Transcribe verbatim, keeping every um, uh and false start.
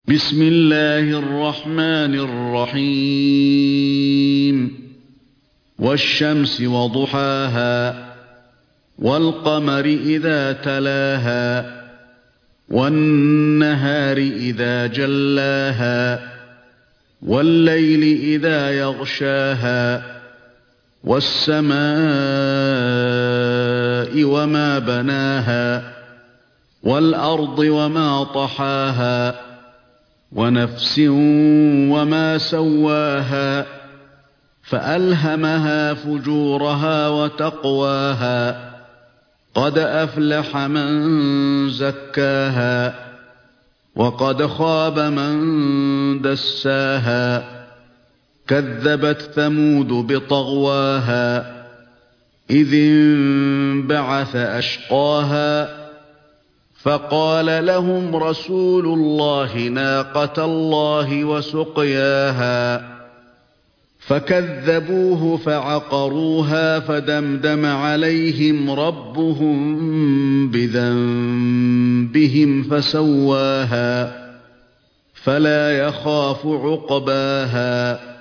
بسم الله الرحمن الرحيم والشمس وضحاها والقمر إذا تلاها والنهار إذا جلاها والليل إذا يغشاها والسماء وما بناها والأرض وما طحاها ونفس وما سواها فألهمها فجورها وتقواها قد أفلح من زكاها وقد خاب من دساها كذبت ثمود بطغواها إذ انبعث أشقاها فقال لهم رسول الله ناقة الله وسقياها فكذبوه فعقروها فدمدم عليهم ربهم بذنبهم فسواها فلا يخاف عقباها